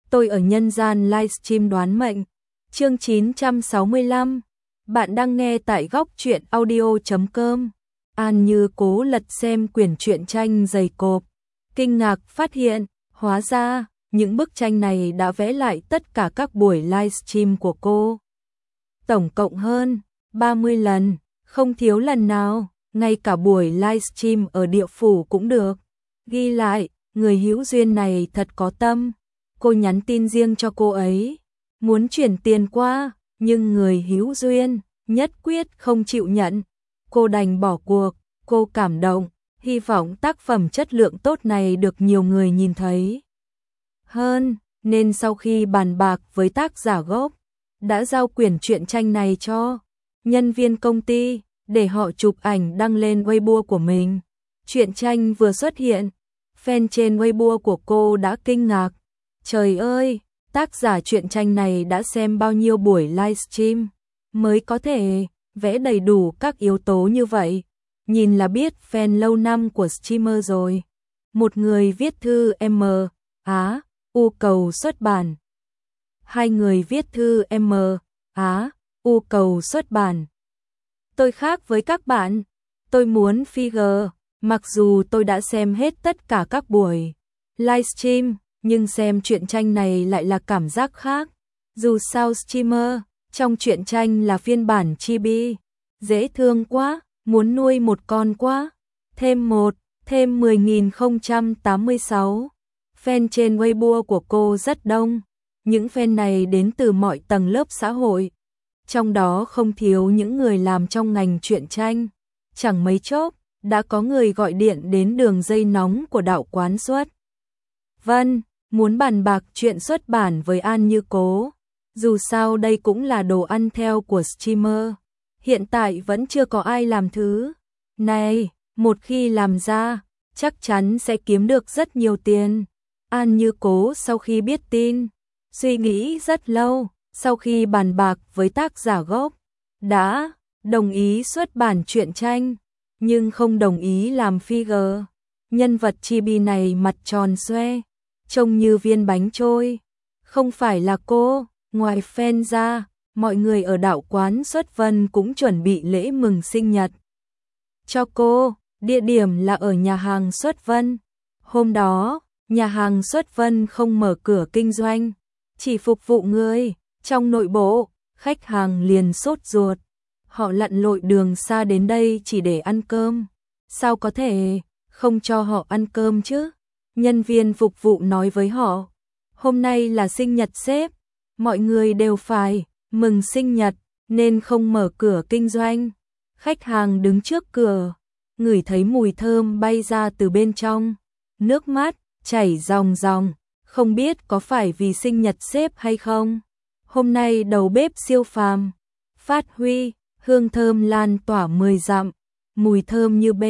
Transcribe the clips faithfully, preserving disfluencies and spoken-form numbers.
Tôi ở nhân gian livestream đoán mệnh. Chương chín trăm sáu mươi lăm. Bạn đang nghe tại góc truyện audio chấm com. An Như cố lật xem quyển truyện tranh dày cộp, kinh ngạc phát hiện, hóa ra những bức tranh này đã vẽ lại tất cả các buổi livestream của cô. Tổng cộng hơn ba mươi lần, không thiếu lần nào, ngay cả buổi livestream ở địa phủ cũng được. Ghi lại, người hữu duyên này thật có tâm. Cô nhắn tin riêng cho cô ấy, muốn chuyển tiền qua, nhưng người hữu duyên nhất quyết không chịu nhận. Cô đành bỏ cuộc, cô cảm động, hy vọng tác phẩm chất lượng tốt này được nhiều người nhìn thấy hơn, nên sau khi bàn bạc với tác giả gốc, đã giao quyển truyện tranh này cho nhân viên công ty để họ chụp ảnh đăng lên Weibo của mình. Truyện tranh vừa xuất hiện, fan trên Weibo của cô đã kinh ngạc. Trời ơi, tác giả truyện tranh này đã xem bao nhiêu buổi livestream mới có thể vẽ đầy đủ các yếu tố như vậy. Nhìn là biết fan lâu năm của streamer rồi. Một người viết thư M, Á, U cầu xuất bản. Hai người viết thư M, Á, U cầu xuất bản. Tôi khác với các bạn, tôi muốn figure, mặc dù tôi đã xem hết tất cả các buổi livestream, nhưng xem truyện tranh này lại là cảm giác khác. Dù sao streamer, trong truyện tranh là phiên bản chibi, dễ thương quá, muốn nuôi một con quá. Thêm một, thêm mười nghìn không trăm tám mươi sáu. Fan trên Weibo của cô rất đông. Những fan này đến từ mọi tầng lớp xã hội. Trong đó không thiếu những người làm trong ngành truyện tranh. Chẳng mấy chốc, đã có người gọi điện đến đường dây nóng của đạo quán xuất Vân, muốn bàn bạc chuyện xuất bản với An Như Cố. Dù sao đây cũng là đồ ăn theo của streamer. Hiện tại vẫn chưa có ai làm thứ này, một khi làm ra, chắc chắn sẽ kiếm được rất nhiều tiền. An Như Cố sau khi biết tin, suy nghĩ rất lâu, sau khi bàn bạc với tác giả gốc, đã đồng ý xuất bản truyện tranh, nhưng không đồng ý làm figure. Nhân vật chibi này mặt tròn xoe, trông như viên bánh trôi. Không phải là cô, ngoài fan ra, mọi người ở đạo quán xuất Vân cũng chuẩn bị lễ mừng sinh nhật cho cô. Địa điểm là ở nhà hàng xuất Vân. Hôm đó, nhà hàng xuất Vân không mở cửa kinh doanh, chỉ phục vụ người trong nội bộ. Khách hàng liền sốt ruột, họ lặn lội đường xa đến đây chỉ để ăn cơm, sao có thể không cho họ ăn cơm chứ. Nhân viên phục vụ nói với họ, hôm nay là sinh nhật sếp, mọi người đều phải mừng sinh nhật nên không mở cửa kinh doanh. Khách hàng đứng trước cửa, ngửi thấy mùi thơm bay ra từ bên trong, nước mắt chảy ròng ròng, không biết có phải vì sinh nhật sếp hay không. Hôm nay đầu bếp siêu phàm, phát huy, hương thơm lan tỏa mười dặm, mùi thơm như B,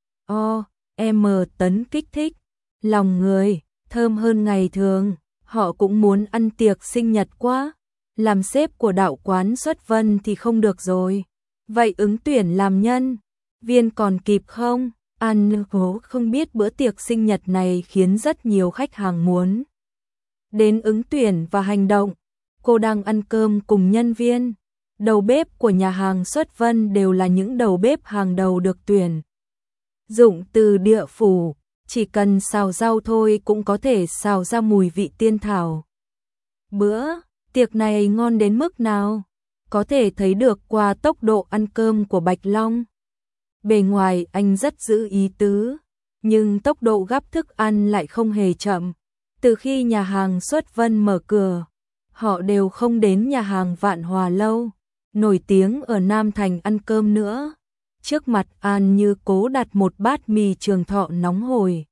O, M tấn kích thích lòng người, thơm hơn ngày thường. Họ cũng muốn ăn tiệc sinh nhật quá. Làm sếp của đạo quán xuất Vân thì không được rồi. Vậy ứng tuyển làm nhân viên còn kịp không? An Như Cố không biết bữa tiệc sinh nhật này khiến rất nhiều khách hàng muốn đến ứng tuyển và hành động. Cô đang ăn cơm cùng nhân viên. Đầu bếp của nhà hàng xuất Vân đều là những đầu bếp hàng đầu được tuyển dụng từ địa phủ. Chỉ cần xào rau thôi cũng có thể xào ra mùi vị tiên thảo. Bữa tiệc này ngon đến mức nào? Có thể thấy được qua tốc độ ăn cơm của Bạch Long. Bề ngoài anh rất giữ ý tứ, nhưng tốc độ gắp thức ăn lại không hề chậm. Từ khi nhà hàng xuất Vân mở cửa, họ đều không đến nhà hàng Vạn Hòa Lâu, nổi tiếng ở Nam Thành ăn cơm nữa. Trước mặt An Như Cố đặt một bát mì Trường Thọ nóng hổi.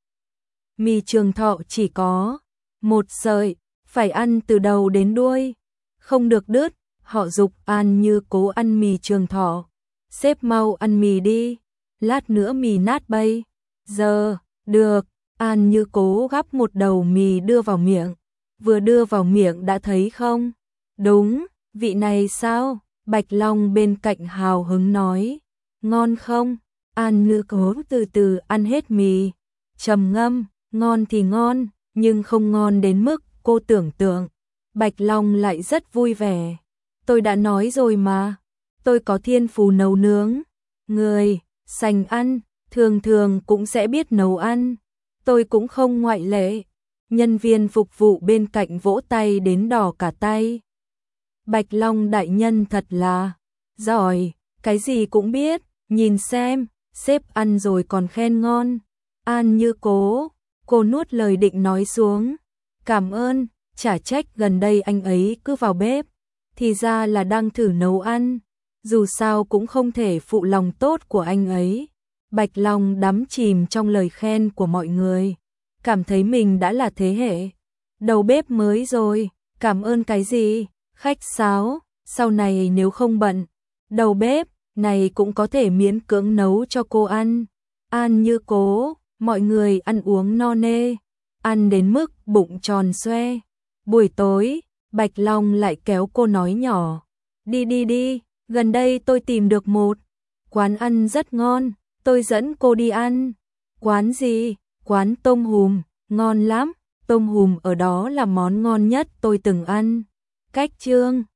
Mì Trường Thọ chỉ có một sợi, phải ăn từ đầu đến đuôi, không được đứt. Họ giục An Như Cố ăn mì Trường Thọ. Sếp mau ăn mì đi, lát nữa mì nát bay. Giờ, được. An Như Cố gắp một đầu mì đưa vào miệng. Vừa đưa vào miệng đã thấy không? Đúng, vị này sao? Bạch Long bên cạnh hào hứng nói. Ngon không? An Như Cố từ từ ăn hết mì, trầm ngâm, ngon thì ngon, nhưng không ngon đến mức cô tưởng tượng. Bạch Long lại rất vui vẻ. Tôi đã nói rồi mà, tôi có thiên phú nấu nướng. Người sành ăn, thường thường cũng sẽ biết nấu ăn. Tôi cũng không ngoại lệ. Nhân viên phục vụ bên cạnh vỗ tay đến đỏ cả tay. Bạch Long đại nhân thật là giỏi, cái gì cũng biết, nhìn xem, sếp ăn rồi còn khen ngon. An Như Cố, cô nuốt lời định nói xuống. Cảm ơn, chả trách gần đây anh ấy cứ vào bếp, thì ra là đang thử nấu ăn, dù sao cũng không thể phụ lòng tốt của anh ấy. Bạch Long đắm chìm trong lời khen của mọi người, cảm thấy mình đã là thế hệ đầu bếp mới rồi. Cảm ơn cái gì, khách sáo, sau này nếu không bận, đầu bếp này cũng có thể miễn cưỡng nấu cho cô ăn. An Như Cố, mọi người ăn uống no nê, ăn đến mức bụng tròn xoe. Buổi tối, Bạch Long lại kéo cô nói nhỏ, đi đi đi, gần đây tôi tìm được một quán ăn rất ngon, tôi dẫn cô đi ăn. Quán gì? Quán tôm hùm, ngon lắm, tôm hùm ở đó là món ngon nhất tôi từng ăn. Cách Trương